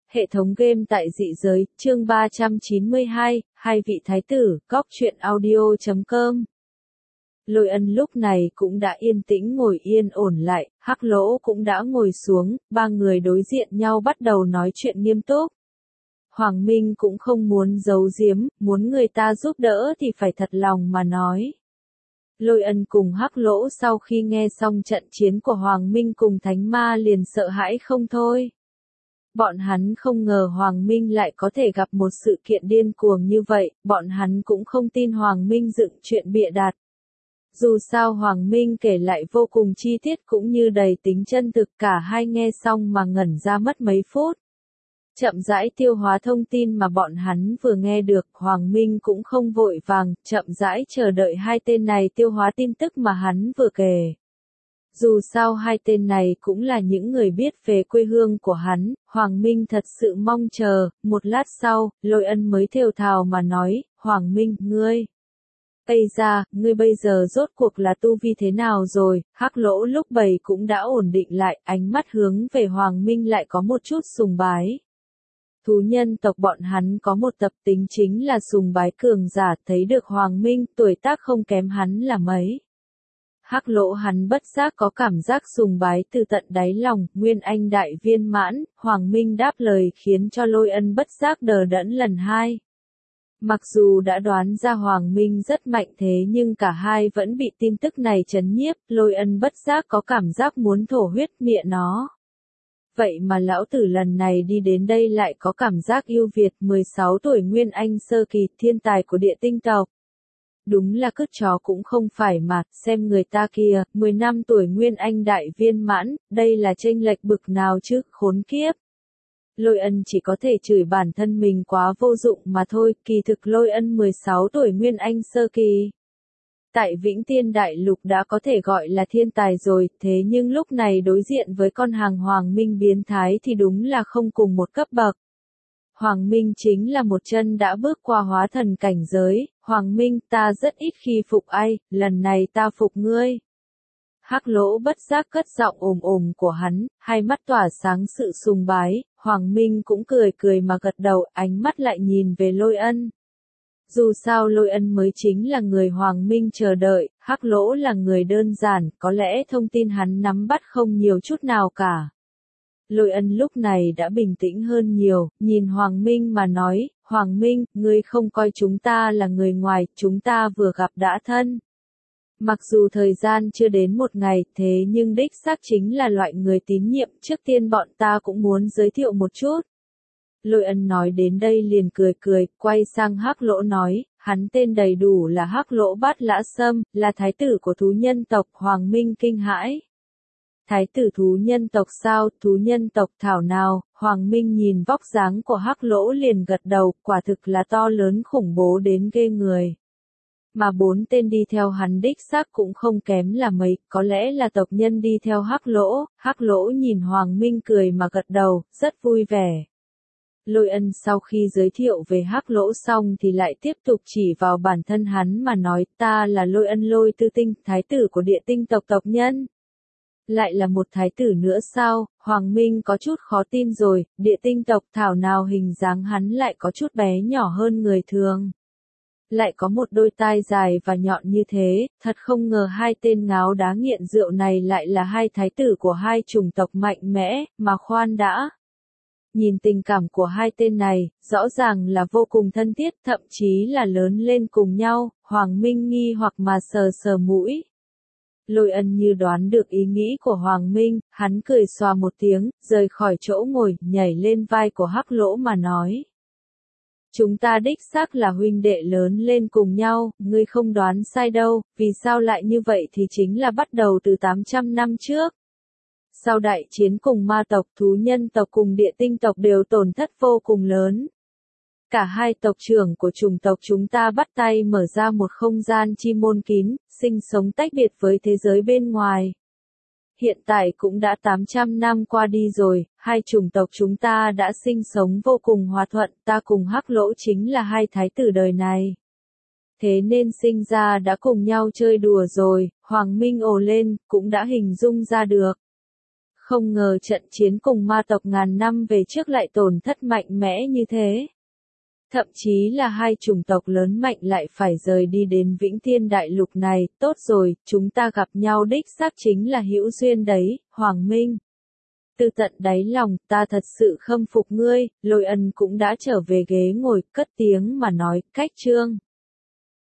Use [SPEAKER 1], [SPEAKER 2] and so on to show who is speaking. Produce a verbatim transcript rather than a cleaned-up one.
[SPEAKER 1] Hệ thống game tại dị giới, chương ba trăm chín mươi hai, hai vị thái tử, góc truyện audio chấm com. Lôi Ân lúc này cũng đã yên tĩnh ngồi yên ổn lại, Hắc Lỗ cũng đã ngồi xuống, ba người đối diện nhau bắt đầu nói chuyện nghiêm túc. Hoàng Minh cũng không muốn giấu giếm, muốn người ta giúp đỡ thì phải thật lòng mà nói. Lôi Ân cùng Hắc Lỗ sau khi nghe xong trận chiến của Hoàng Minh cùng Thánh Ma liền sợ hãi không thôi. Bọn hắn không ngờ Hoàng Minh lại có thể gặp một sự kiện điên cuồng như vậy, bọn hắn cũng không tin Hoàng Minh dựng chuyện bịa đặt. Dù sao Hoàng Minh kể lại vô cùng chi tiết cũng như đầy tính chân thực, cả hai nghe xong mà ngẩn ra mất mấy phút. Chậm rãi tiêu hóa thông tin mà bọn hắn vừa nghe được, Hoàng Minh cũng không vội vàng, chậm rãi chờ đợi hai tên này tiêu hóa tin tức mà hắn vừa kể. Dù sao hai tên này cũng là những người biết về quê hương của hắn, Hoàng Minh thật sự mong chờ. Một lát sau, Lôi Ân mới thều thào mà nói, Hoàng Minh, ngươi. Ây da, ngươi bây giờ rốt cuộc là tu vi thế nào rồi? Hắc Lỗ lúc bầy cũng đã ổn định lại, ánh mắt hướng về Hoàng Minh lại có một chút sùng bái. Thú nhân tộc bọn hắn có một tập tính chính là sùng bái cường giả, thấy được Hoàng Minh, tuổi tác không kém hắn là mấy. Hắc Lỗ hắn bất giác có cảm giác sùng bái từ tận đáy lòng, Nguyên Anh đại viên mãn, Hoàng Minh đáp lời khiến cho Lôi Ân bất giác đờ đẫn lần hai. Mặc dù đã đoán ra Hoàng Minh rất mạnh thế nhưng cả hai vẫn bị tin tức này chấn nhiếp, Lôi Ân bất giác có cảm giác muốn thổ huyết mịa nó. Vậy mà lão tử lần này đi đến đây lại có cảm giác yêu Việt, mười sáu tuổi Nguyên Anh sơ kỳ, thiên tài của địa tinh tộc. Đúng là cứt chó cũng không phải mà, xem người ta kia, mười năm tuổi Nguyên Anh đại viên mãn, đây là chênh lệch bực nào chứ, khốn kiếp. Lôi Ân chỉ có thể chửi bản thân mình quá vô dụng mà thôi, kỳ thực Lôi Ân mười sáu tuổi Nguyên Anh sơ kỳ. Tại Vĩnh Tiên Đại Lục đã có thể gọi là thiên tài rồi, thế nhưng lúc này đối diện với con hàng Hoàng Minh biến thái thì đúng là không cùng một cấp bậc. Hoàng Minh chính là một chân đã bước qua hóa thần cảnh giới, Hoàng Minh ta rất ít khi phục ai, lần này ta phục ngươi. Hắc Lỗ bất giác cất giọng ồm ồm của hắn, hai mắt tỏa sáng sự sùng bái, Hoàng Minh cũng cười cười mà gật đầu, ánh mắt lại nhìn về Lôi Ân. Dù sao Lôi Ân mới chính là người Hoàng Minh chờ đợi, Hắc Lỗ là người đơn giản, có lẽ thông tin hắn nắm bắt không nhiều chút nào cả. Lôi Ân lúc này đã bình tĩnh hơn nhiều, nhìn Hoàng Minh mà nói, Hoàng Minh, ngươi không coi chúng ta là người ngoài, chúng ta vừa gặp đã thân. Mặc dù thời gian chưa đến một ngày, thế nhưng đích xác chính là loại người tín nhiệm, trước tiên bọn ta cũng muốn giới thiệu một chút. Lôi Ân nói đến đây liền cười cười, quay sang Hắc Lỗ nói, hắn tên đầy đủ là Hắc Lỗ Bát Lã Sâm, là thái tử của thú nhân tộc. Hoàng Minh kinh hãi. Thái tử thú nhân tộc sao, thú nhân tộc thảo nào? Hoàng Minh nhìn vóc dáng của Hắc Lỗ liền gật đầu, quả thực là to lớn khủng bố đến ghê người. Mà bốn tên đi theo hắn đích xác cũng không kém là mấy, có lẽ là tộc nhân đi theo Hắc Lỗ. Hắc Lỗ nhìn Hoàng Minh cười mà gật đầu, rất vui vẻ. Lôi Ân sau khi giới thiệu về Hắc Lỗ xong thì lại tiếp tục chỉ vào bản thân hắn mà nói, ta là Lôi Ân Lôi Tư Tinh, thái tử của địa tinh tộc tộc nhân. Lại là một thái tử nữa sao? Hoàng Minh có chút khó tin rồi, địa tinh tộc thảo nào hình dáng hắn lại có chút bé nhỏ hơn người thường. Lại có một đôi tai dài và nhọn như thế, thật không ngờ hai tên ngáo đá nghiện rượu này lại là hai thái tử của hai chủng tộc mạnh mẽ, mà khoan đã. Nhìn tình cảm của hai tên này, rõ ràng là vô cùng thân thiết, thậm chí là lớn lên cùng nhau, Hoàng Minh nghi hoặc mà sờ sờ mũi. Lôi Ân như đoán được ý nghĩ của Hoàng Minh, hắn cười xòa một tiếng, rời khỏi chỗ ngồi, nhảy lên vai của Hắc Lỗ mà nói. Chúng ta đích xác là huynh đệ lớn lên cùng nhau, ngươi không đoán sai đâu, vì sao lại như vậy thì chính là bắt đầu từ tám trăm năm trước. Sau đại chiến cùng ma tộc, thú nhân tộc cùng địa tinh tộc đều tổn thất vô cùng lớn. Cả hai tộc trưởng của chủng tộc chúng ta bắt tay mở ra một không gian chi môn kín, sinh sống tách biệt với thế giới bên ngoài. Hiện tại cũng đã tám trăm năm qua đi rồi, hai chủng tộc chúng ta đã sinh sống vô cùng hòa thuận, ta cùng Hắc Lỗ chính là hai thái tử đời này. Thế nên sinh ra đã cùng nhau chơi đùa rồi, Hoàng Minh ồ lên, cũng đã hình dung ra được. Không ngờ trận chiến cùng ma tộc ngàn năm về trước lại tổn thất mạnh mẽ như thế. Thậm chí là hai chủng tộc lớn mạnh lại phải rời đi đến Vĩnh Thiên Đại Lục này, tốt rồi, chúng ta gặp nhau đích xác chính là hữu duyên đấy, Hoàng Minh. Từ tận đáy lòng, ta thật sự khâm phục ngươi, Lôi Ân cũng đã trở về ghế ngồi, cất tiếng mà nói, cách trương.